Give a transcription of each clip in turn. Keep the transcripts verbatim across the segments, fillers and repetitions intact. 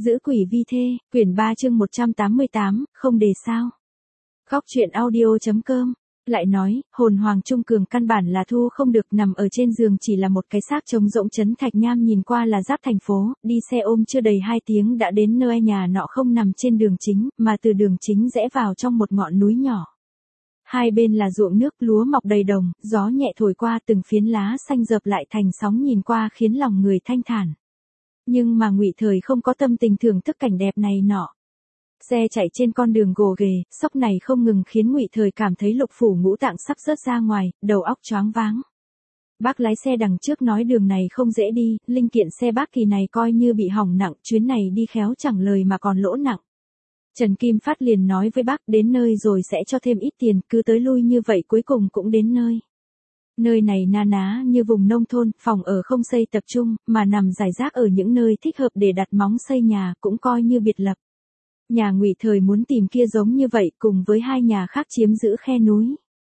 Giữ quỷ vi thê, quyển ba chương một trăm tám mươi tám, không đề sao. Góc truyện audio.com lại nói, hồn Hoàng Trung Cường căn bản là thu không được, nằm ở trên giường chỉ là một cái xác trống rỗng. Trấn Thạch Nham nhìn qua là giáp thành phố, đi xe ôm chưa đầy hai tiếng đã đến nơi. Nhà nọ không nằm trên đường chính, mà từ đường chính rẽ vào trong một ngọn núi nhỏ. Hai bên là ruộng nước, lúa mọc đầy đồng, gió nhẹ thổi qua, từng phiến lá xanh rợp lại thành sóng, nhìn qua khiến lòng người thanh thản. Nhưng mà Ngụy Thời không có tâm tình thưởng thức cảnh đẹp này nọ. Xe chạy trên con đường gồ ghề, sóc này không ngừng khiến Ngụy Thời cảm thấy lục phủ ngũ tạng sắp rớt ra ngoài, đầu óc choáng váng. Bác lái xe đằng trước nói đường này không dễ đi, linh kiện xe bác kỳ này coi như bị hỏng nặng, chuyến này đi khéo chẳng lời mà còn lỗ nặng. Trần Kim Phát liền nói với bác, đến nơi rồi sẽ cho thêm ít tiền, cứ tới lui như vậy cuối cùng cũng đến nơi. Nơi này na ná như vùng nông thôn, phòng ở không xây tập trung, mà nằm rải rác ở những nơi thích hợp để đặt móng xây nhà, cũng coi như biệt lập. Nhà Ngụy Thời muốn tìm kia giống như vậy, cùng với hai nhà khác chiếm giữ khe núi.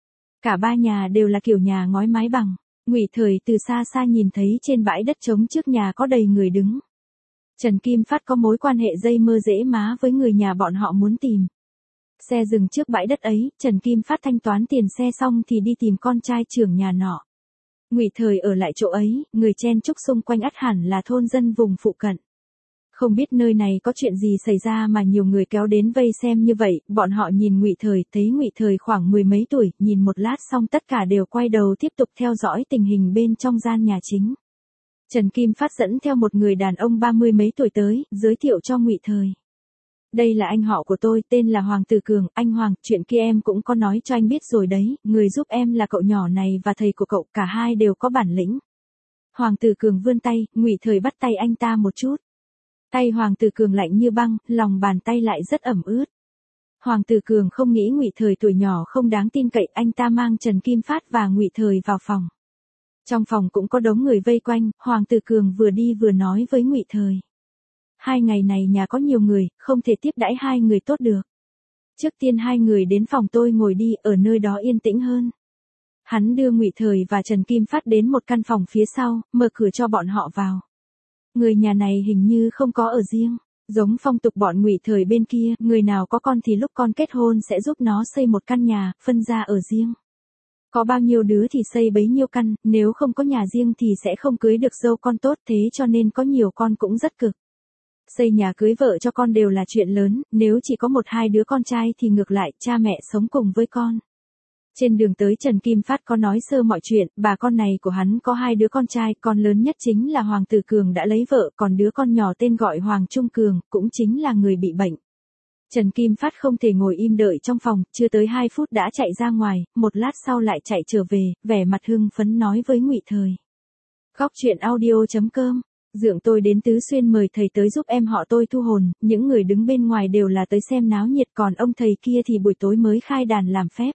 Cả ba nhà đều là kiểu nhà ngói mái bằng. Ngụy Thời từ xa xa nhìn thấy trên bãi đất trống trước nhà có đầy người đứng. Trần Kim Phát có mối quan hệ dây mơ dễ má với người nhà bọn họ muốn tìm. Xe dừng trước bãi đất ấy, Trần Kim Phát thanh toán tiền xe xong thì đi tìm con trai trưởng nhà nọ. Ngụy Thời ở lại chỗ ấy, người chen chúc xung quanh ắt hẳn là thôn dân vùng phụ cận. Không biết nơi này có chuyện gì xảy ra mà nhiều người kéo đến vây xem như vậy. Bọn họ nhìn Ngụy Thời, thấy Ngụy Thời khoảng mười mấy tuổi, nhìn một lát xong tất cả đều quay đầu tiếp tục theo dõi tình hình bên trong gian nhà chính. Trần Kim Phát dẫn theo một người đàn ông ba mươi mấy tuổi tới, giới thiệu cho Ngụy Thời. Đây là anh họ của tôi, tên là Hoàng Tử Cường. Anh Hoàng, chuyện kia em cũng có nói cho anh biết rồi đấy, người giúp em là cậu nhỏ này và thầy của cậu, cả hai đều có bản lĩnh. Hoàng Tử Cường vươn tay, Ngụy Thời bắt tay anh ta một chút. Tay Hoàng Tử Cường lạnh như băng, lòng bàn tay lại rất ẩm ướt. Hoàng Tử Cường không nghĩ Ngụy Thời tuổi nhỏ không đáng tin cậy, anh ta mang Trần Kim Phát và Ngụy Thời vào phòng. Trong phòng cũng có đống người vây quanh, Hoàng Tử Cường vừa đi vừa nói với Ngụy Thời. Hai ngày này nhà có nhiều người, không thể tiếp đãi hai người tốt được. Trước tiên hai người đến phòng tôi ngồi đi, ở nơi đó yên tĩnh hơn. Hắn đưa Ngụy Thời và Trần Kim Phát đến một căn phòng phía sau, mở cửa cho bọn họ vào. Người nhà này hình như không có ở riêng, giống phong tục bọn Ngụy Thời bên kia, người nào có con thì lúc con kết hôn sẽ giúp nó xây một căn nhà, phân ra ở riêng. Có bao nhiêu đứa thì xây bấy nhiêu căn, nếu không có nhà riêng thì sẽ không cưới được dâu con tốt, thế cho nên có nhiều con cũng rất cực. Xây nhà cưới vợ cho con đều là chuyện lớn, nếu chỉ có một hai đứa con trai thì ngược lại, cha mẹ sống cùng với con. Trên đường tới Trần Kim Phát có nói sơ mọi chuyện, bà con này của hắn có hai đứa con trai, con lớn nhất chính là Hoàng Tử Cường đã lấy vợ, còn đứa con nhỏ tên gọi Hoàng Trung Cường, cũng chính là người bị bệnh. Trần Kim Phát không thể ngồi im đợi trong phòng, chưa tới hai phút đã chạy ra ngoài, một lát sau lại chạy trở về, vẻ mặt hưng phấn nói với Ngụy Thời. Góc truyện audio.com Dượng tôi đến Tứ Xuyên mời thầy tới giúp em họ tôi thu hồn, những người đứng bên ngoài đều là tới xem náo nhiệt, còn ông thầy kia thì buổi tối mới khai đàn làm phép.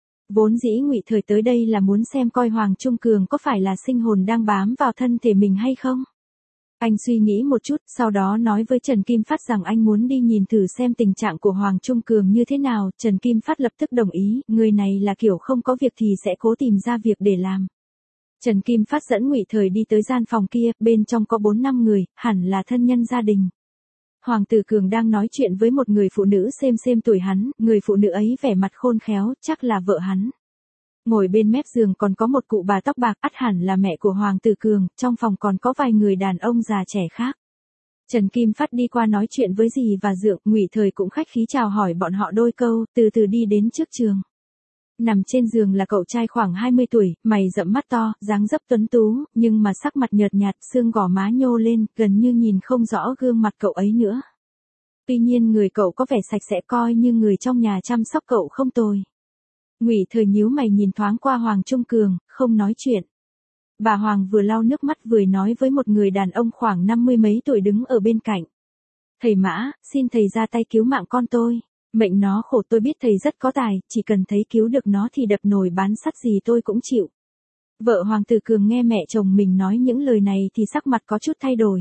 Vốn dĩ Ngụy Thời tới đây là muốn xem coi Hoàng Trung Cường có phải là sinh hồn đang bám vào thân thể mình hay không. Anh suy nghĩ một chút, sau đó nói với Trần Kim Phát rằng anh muốn đi nhìn thử xem tình trạng của Hoàng Trung Cường như thế nào. Trần Kim Phát lập tức đồng ý, người này là kiểu không có việc thì sẽ cố tìm ra việc để làm. Trần Kim Phát dẫn Ngụy Thời đi tới gian phòng kia, bên trong có bốn năm người, hẳn là thân nhân gia đình. Hoàng Tử Cường đang nói chuyện với một người phụ nữ xem xem tuổi hắn, người phụ nữ ấy vẻ mặt khôn khéo, chắc là vợ hắn. Ngồi bên mép giường còn có một cụ bà tóc bạc, ắt hẳn là mẹ của Hoàng Tử Cường, trong phòng còn có vài người đàn ông già trẻ khác. Trần Kim Phát đi qua nói chuyện với dì và dượng, Ngụy Thời cũng khách khí chào hỏi bọn họ đôi câu, từ từ đi đến trước giường. Nằm trên giường là cậu trai khoảng hai mươi tuổi, mày rậm mắt to, dáng dấp tuấn tú, nhưng mà sắc mặt nhợt nhạt, xương gò má nhô lên, gần như nhìn không rõ gương mặt cậu ấy nữa. Tuy nhiên người cậu có vẻ sạch sẽ, coi như người trong nhà chăm sóc cậu không tồi. Ngụy Thời nhíu mày nhìn thoáng qua Hoàng Trung Cường, không nói chuyện. Bà Hoàng vừa lau nước mắt vừa nói với một người đàn ông khoảng năm mươi mấy tuổi đứng ở bên cạnh. Thầy Mã, xin thầy ra tay cứu mạng con tôi. Mệnh nó khổ, tôi biết thầy rất có tài, chỉ cần thấy cứu được nó thì đập nồi bán sắt gì tôi cũng chịu. Vợ Hoàng Tử Cường nghe mẹ chồng mình nói những lời này thì sắc mặt có chút thay đổi.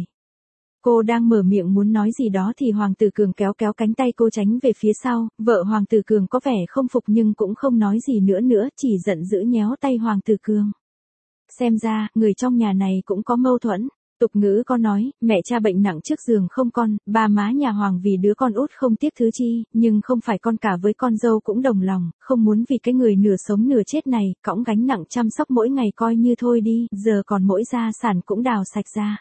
Cô đang mở miệng muốn nói gì đó thì Hoàng Tử Cường kéo kéo cánh tay cô tránh về phía sau, vợ Hoàng Tử Cường có vẻ không phục nhưng cũng không nói gì nữa nữa, chỉ giận dữ nhéo tay Hoàng Tử Cường. Xem ra, người trong nhà này cũng có mâu thuẫn. Tục ngữ có nói, mẹ cha bệnh nặng trước giường không con, ba má nhà Hoàng vì đứa con út không tiếc thứ chi, nhưng không phải con cả với con dâu cũng đồng lòng, không muốn vì cái người nửa sống nửa chết này, cõng gánh nặng chăm sóc mỗi ngày coi như thôi đi, giờ còn mỗi gia sản cũng đào sạch ra.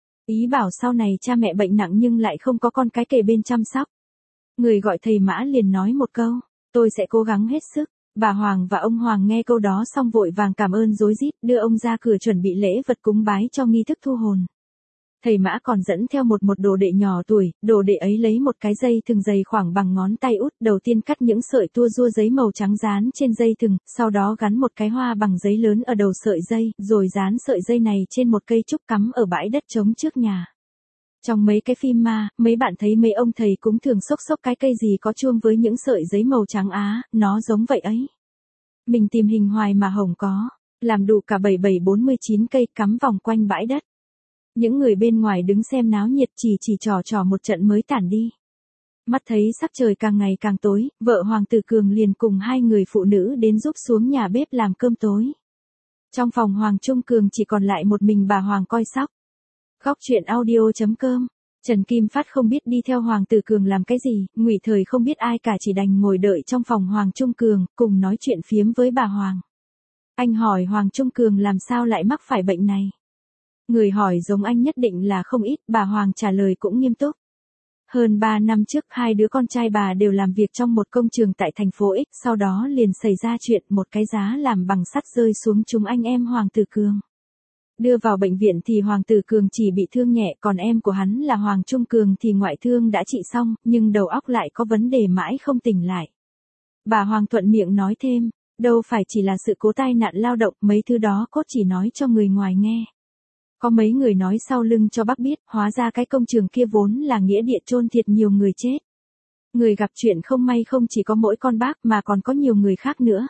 Ý bảo sau này cha mẹ bệnh nặng nhưng lại không có con cái kề bên chăm sóc. Người gọi thầy Mã liền nói một câu, tôi sẽ cố gắng hết sức. Bà Hoàng và ông Hoàng nghe câu đó xong vội vàng cảm ơn rối rít, đưa ông ra cửa chuẩn bị lễ vật cúng bái cho nghi thức thu hồn. Thầy Mã còn dẫn theo một một đồ đệ nhỏ tuổi, đồ đệ ấy lấy một cái dây thừng dày khoảng bằng ngón tay út, đầu tiên cắt những sợi tua rua giấy màu trắng dán trên dây thừng, sau đó gắn một cái hoa bằng giấy lớn ở đầu sợi dây, rồi dán sợi dây này trên một cây trúc cắm ở bãi đất trống trước nhà. Trong mấy cái phim ma, mấy bạn thấy mấy ông thầy cũng thường xốc xốc cái cây gì có chuông với những sợi giấy màu trắng á, nó giống vậy ấy. Mình tìm hình hoài mà hổng có, làm đủ cả bảy bảy bốn mươi chín cây cắm vòng quanh bãi đất. Những người bên ngoài đứng xem náo nhiệt chỉ chỉ trò trò một trận mới tản đi. Mắt thấy sắc trời càng ngày càng tối, vợ Hoàng Tử Cường liền cùng hai người phụ nữ đến giúp xuống nhà bếp làm cơm tối. Trong phòng Hoàng Trung Cường chỉ còn lại một mình bà Hoàng coi sóc. Góc truyện audio chấm com. Trần Kim Phát không biết đi theo Hoàng Tử Cường làm cái gì, Ngụy Thời không biết ai cả chỉ đành ngồi đợi trong phòng Hoàng Trung Cường, cùng nói chuyện phiếm với bà Hoàng. Anh hỏi Hoàng Trung Cường làm sao lại mắc phải bệnh này. Người hỏi giống anh nhất định là không ít, bà Hoàng trả lời cũng nghiêm túc. Hơn ba năm trước hai đứa con trai bà đều làm việc trong một công trường tại thành phố X, sau đó liền xảy ra chuyện một cái giá làm bằng sắt rơi xuống chúng anh em Hoàng Tử Cường. Đưa vào bệnh viện thì Hoàng Tử Cường chỉ bị thương nhẹ, còn em của hắn là Hoàng Trung Cường thì ngoại thương đã trị xong, nhưng đầu óc lại có vấn đề mãi không tỉnh lại. Bà Hoàng thuận miệng nói thêm, đâu phải chỉ là sự cố tai nạn lao động, mấy thứ đó cốt chỉ nói cho người ngoài nghe. Có mấy người nói sau lưng cho bác biết, hóa ra cái công trường kia vốn là nghĩa địa chôn thiệt nhiều người chết. Người gặp chuyện không may không chỉ có mỗi con bác mà còn có nhiều người khác nữa.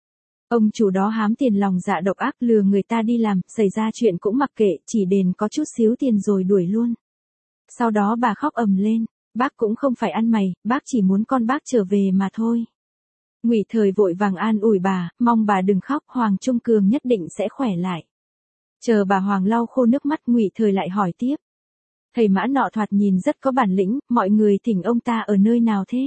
Ông chủ đó hám tiền lòng dạ độc ác lừa người ta đi làm, xảy ra chuyện cũng mặc kệ, chỉ đền có chút xíu tiền rồi đuổi luôn. Sau đó bà khóc ầm lên, bác cũng không phải ăn mày, bác chỉ muốn con bác trở về mà thôi. Ngụy Thời vội vàng an ủi bà, mong bà đừng khóc, Hoàng Trung Cường nhất định sẽ khỏe lại. Chờ bà Hoàng lau khô nước mắt, Ngụy Thời lại hỏi tiếp. Thầy Mã nọ thoạt nhìn rất có bản lĩnh, mọi người thỉnh ông ta ở nơi nào thế?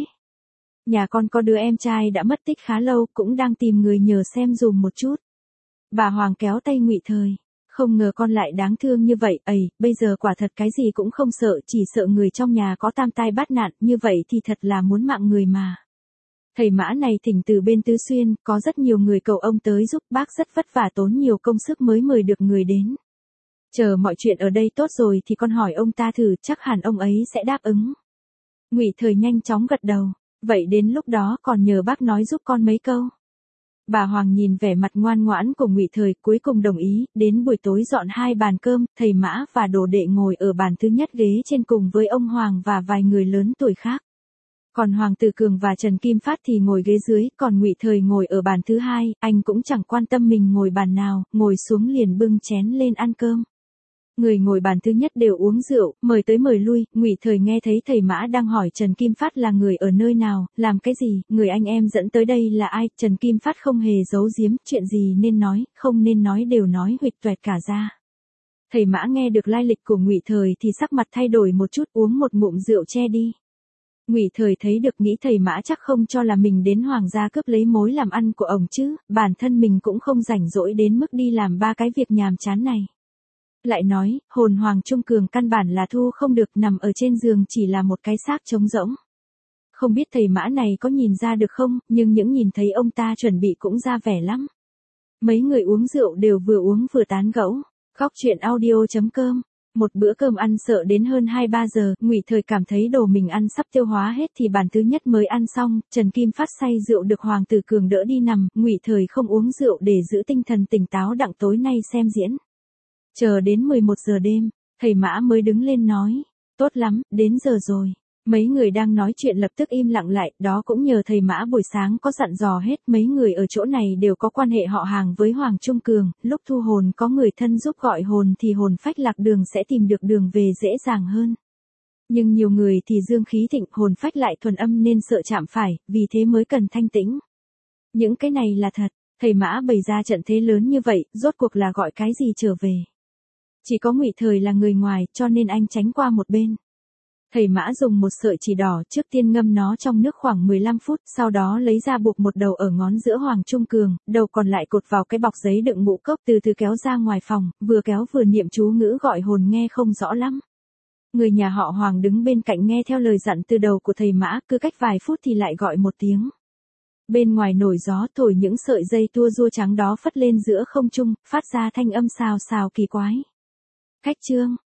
Nhà con có đứa em trai đã mất tích khá lâu, cũng đang tìm người nhờ xem dùm một chút. Bà Hoàng kéo tay Ngụy Thời, không ngờ con lại đáng thương như vậy, ầy, bây giờ quả thật cái gì cũng không sợ, chỉ sợ người trong nhà có tam tai bát nạn, như vậy thì thật là muốn mạng người mà. Thầy Mã này thỉnh từ bên Tứ Xuyên, có rất nhiều người cầu ông tới giúp, bác rất vất vả tốn nhiều công sức mới mời được người đến. Chờ mọi chuyện ở đây tốt rồi thì con hỏi ông ta thử, chắc hẳn ông ấy sẽ đáp ứng. Ngụy Thời nhanh chóng gật đầu, vậy đến lúc đó còn nhờ bác nói giúp con mấy câu. Bà Hoàng nhìn vẻ mặt ngoan ngoãn của Ngụy Thời, cuối cùng đồng ý, đến buổi tối dọn hai bàn cơm, thầy Mã và đồ đệ ngồi ở bàn thứ nhất ghế trên cùng với ông Hoàng và vài người lớn tuổi khác. Còn Hoàng Tử Cường và Trần Kim Phát thì ngồi ghế dưới, còn Ngụy Thời ngồi ở bàn thứ hai, anh cũng chẳng quan tâm mình ngồi bàn nào, ngồi xuống liền bưng chén lên ăn cơm. Người ngồi bàn thứ nhất đều uống rượu, mời tới mời lui, Ngụy Thời nghe thấy thầy Mã đang hỏi Trần Kim Phát là người ở nơi nào, làm cái gì, người anh em dẫn tới đây là ai, Trần Kim Phát không hề giấu giếm, chuyện gì nên nói, không nên nói đều nói huỵch toẹt cả ra. Thầy Mã nghe được lai lịch của Ngụy Thời thì sắc mặt thay đổi một chút, uống một ngụm rượu che đi. Ngụy Thời thấy được, nghĩ thầy Mã chắc không cho là mình đến Hoàng gia cướp lấy mối làm ăn của ổng chứ, bản thân mình cũng không rảnh rỗi đến mức đi làm ba cái việc nhàm chán này. Lại nói, hồn Hoàng Trung Cường căn bản là thu không được, nằm ở trên giường chỉ là một cái xác trống rỗng. Không biết thầy Mã này có nhìn ra được không, nhưng những nhìn thấy ông ta chuẩn bị cũng ra vẻ lắm. Mấy người uống rượu đều vừa uống vừa tán gẫu. Góc truyện audio chấm com. Một bữa cơm ăn sợ đến hơn hai ba giờ, Ngụy Thời cảm thấy đồ mình ăn sắp tiêu hóa hết thì bàn thứ nhất mới ăn xong, Trần Kim Phát say rượu được Hoàng Tử Cường đỡ đi nằm, Ngụy Thời không uống rượu để giữ tinh thần tỉnh táo đặng tối nay xem diễn. Chờ đến mười một giờ đêm, thầy Mã mới đứng lên nói, tốt lắm, đến giờ rồi. Mấy người đang nói chuyện lập tức im lặng lại, đó cũng nhờ thầy Mã buổi sáng có dặn dò hết, mấy người ở chỗ này đều có quan hệ họ hàng với Hoàng Trung Cường, lúc thu hồn có người thân giúp gọi hồn thì hồn phách lạc đường sẽ tìm được đường về dễ dàng hơn. Nhưng nhiều người thì dương khí thịnh, hồn phách lại thuần âm nên sợ chạm phải, vì thế mới cần thanh tĩnh. Những cái này là thật, thầy Mã bày ra trận thế lớn như vậy, rốt cuộc là gọi cái gì trở về. Chỉ có Ngụy Thời là người ngoài, cho nên anh tránh qua một bên. Thầy Mã dùng một sợi chỉ đỏ, trước tiên ngâm nó trong nước khoảng mười lăm phút, sau đó lấy ra buộc một đầu ở ngón giữa Hoàng Trung Cường, đầu còn lại cột vào cái bọc giấy đựng ngũ cốc, từ từ kéo ra ngoài phòng, vừa kéo vừa niệm chú ngữ gọi hồn nghe không rõ lắm. Người nhà họ Hoàng đứng bên cạnh nghe theo lời dặn từ đầu của thầy Mã, cứ cách vài phút thì lại gọi một tiếng. Bên ngoài nổi gió thổi những sợi dây tua rua trắng đó phất lên giữa không trung, phát ra thanh âm xào xào kỳ quái. Khách trương,